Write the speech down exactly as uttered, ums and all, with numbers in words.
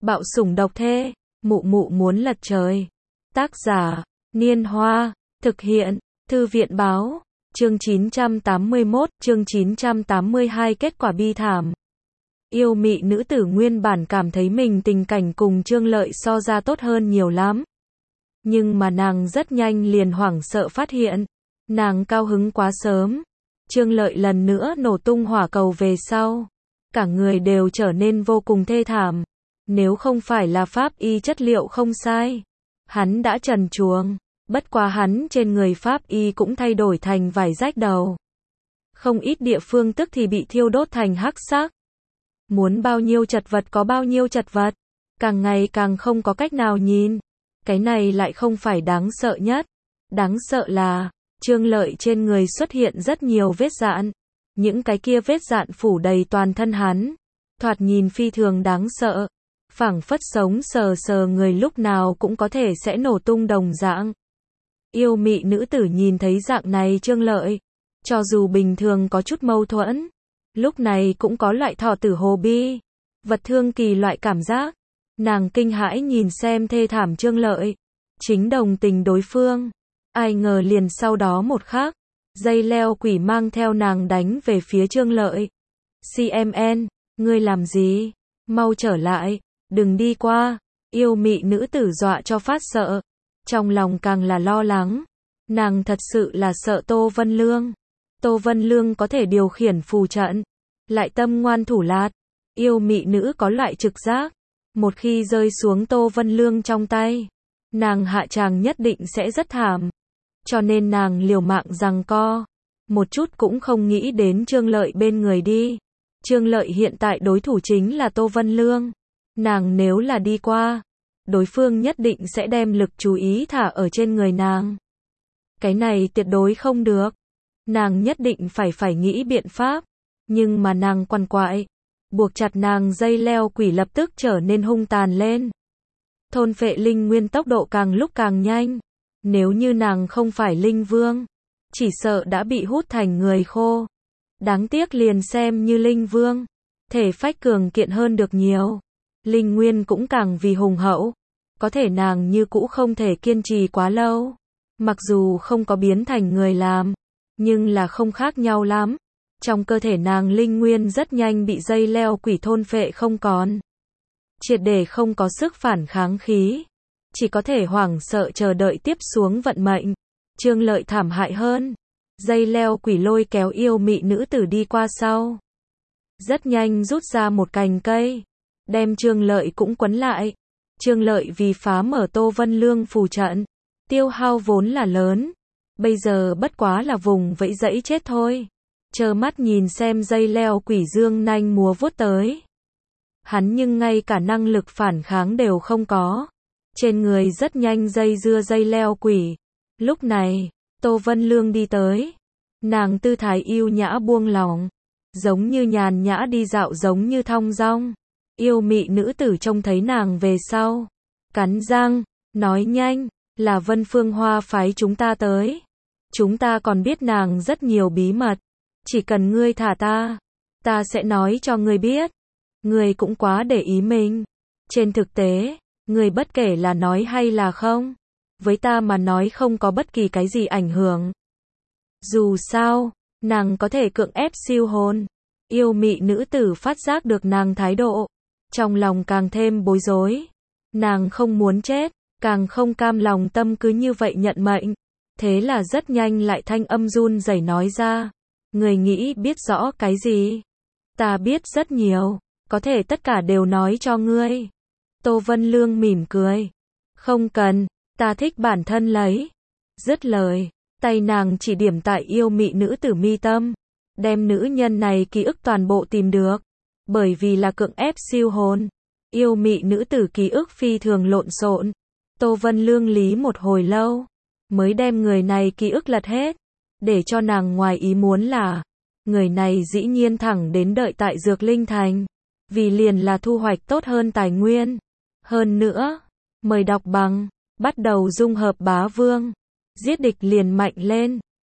Bạo sủng độc thê, mụ mụ muốn lật trời. Tác giả, Niên Hoa, thực hiện, Thư viện Báo, chương chín trăm tám mươi mốt, chương chín trăm tám mươi hai kết quả bi thảm. Yêu mị nữ tử nguyên bản cảm thấy mình tình cảnh cùng Trương Lợi so ra tốt hơn nhiều lắm. Nhưng mà nàng rất nhanh liền hoảng sợ phát hiện, nàng cao hứng quá sớm. Trương Lợi lần nữa nổ tung hỏa cầu về sau, cả người đều trở nên vô cùng thê thảm. Nếu không phải là pháp y chất liệu không sai, hắn đã trần truồng, bất quá hắn trên người pháp y cũng thay đổi thành vải rách đầu. Không ít địa phương tức thì bị thiêu đốt thành hắc sắc. Muốn bao nhiêu chật vật có bao nhiêu chật vật, càng ngày càng không có cách nào nhìn. Cái này lại không phải đáng sợ nhất. Đáng sợ là, Trương Lợi trên người xuất hiện rất nhiều vết dạn. Những cái kia vết dạn phủ đầy toàn thân hắn, thoạt nhìn phi thường đáng sợ. Phảng phất sống sờ sờ người lúc nào cũng có thể sẽ nổ tung đồng dạng. Yêu mị nữ tử nhìn thấy dạng này Trương Lợi, cho dù bình thường có chút mâu thuẫn, lúc này cũng có loại thọ tử hồ bi, vật thương kỳ loại cảm giác. Nàng kinh hãi nhìn xem thê thảm Trương Lợi, chính đồng tình đối phương. Ai ngờ liền sau đó một khắc, dây leo quỷ mang theo nàng đánh về phía Trương Lợi. xê em en, ngươi làm gì? Mau trở lại, đừng đi qua. Yêu mị nữ tử dọa cho phát sợ, trong lòng càng là lo lắng. Nàng thật sự là sợ Tô Vân Lương. Tô Vân Lương có thể điều khiển phù trận, lại tâm ngoan thủ lạt. Yêu mị nữ có loại trực giác, một khi rơi xuống Tô Vân Lương trong tay, nàng hạ tràng nhất định sẽ rất thảm. Cho nên nàng liều mạng giằng co, một chút cũng không nghĩ đến Trương Lợi bên người đi. Trương Lợi hiện tại đối thủ chính là Tô Vân Lương. Nàng nếu là đi qua, đối phương nhất định sẽ đem lực chú ý thả ở trên người nàng. Cái này tuyệt đối không được. Nàng nhất định phải phải nghĩ biện pháp. Nhưng mà nàng quằn quại, buộc chặt nàng dây leo quỷ lập tức trở nên hung tàn lên. Thôn phệ linh nguyên tốc độ càng lúc càng nhanh. Nếu như nàng không phải linh vương, chỉ sợ đã bị hút thành người khô. Đáng tiếc liền xem như linh vương, thể phách cường kiện hơn được nhiều. Linh nguyên cũng càng vì hùng hậu. Có thể nàng như cũ không thể kiên trì quá lâu. Mặc dù không có biến thành người làm, nhưng là không khác nhau lắm. Trong cơ thể nàng linh nguyên rất nhanh bị dây leo quỷ thôn phệ không còn. Triệt để không có sức phản kháng khí. Chỉ có thể hoảng sợ chờ đợi tiếp xuống vận mệnh. Trương Lợi thảm hại hơn. Dây leo quỷ lôi kéo yêu mị nữ tử đi qua sau. Rất nhanh rút ra một cành cây, đem Trương Lợi cũng quấn lại. Trương Lợi vì phá mở Tô Vân Lương phù trận, tiêu hao vốn là lớn. Bây giờ bất quá là vùng vẫy dẫy chết thôi. Chờ mắt nhìn xem dây leo quỷ dương nanh múa vuốt tới. Hắn nhưng ngay cả năng lực phản kháng đều không có. Trên người rất nhanh dây dưa dây leo quỷ. Lúc này, Tô Vân Lương đi tới. Nàng tư thái yêu nhã buông lỏng, giống như nhàn nhã đi dạo, giống như thong dong. Yêu mị nữ tử trông thấy nàng về sau, cắn răng, nói nhanh, là Vân Phương Hoa phái chúng ta tới. Chúng ta còn biết nàng rất nhiều bí mật. Chỉ cần ngươi thả ta, ta sẽ nói cho ngươi biết. Ngươi cũng quá để ý mình. Trên thực tế, ngươi bất kể là nói hay là không, với ta mà nói không có bất kỳ cái gì ảnh hưởng. Dù sao, nàng có thể cưỡng ép siêu hồn. Yêu mị nữ tử phát giác được nàng thái độ, trong lòng càng thêm bối rối. Nàng không muốn chết, càng không cam lòng tâm cứ như vậy nhận mệnh. Thế là rất nhanh lại thanh âm run rẩy nói ra. Người nghĩ biết rõ cái gì? Ta biết rất nhiều, có thể tất cả đều nói cho ngươi. Tô Vân Lương mỉm cười. Không cần, ta thích bản thân lấy. Dứt lời, tay nàng chỉ điểm tại yêu mị nữ tử mi tâm, đem nữ nhân này ký ức toàn bộ tìm được. Bởi vì là cưỡng ép siêu hồn, yêu mị nữ tử ký ức phi thường lộn xộn. Tô Vân Lương lý một hồi lâu, mới đem người này ký ức lật hết. Để cho nàng ngoài ý muốn là, người này dĩ nhiên thẳng đến đợi tại Dược Linh Thành, vì liền là thu hoạch tốt hơn tài nguyên. Hơn nữa, mời đọc bằng, bắt đầu dung hợp bá vương, giết địch liền mạnh lên.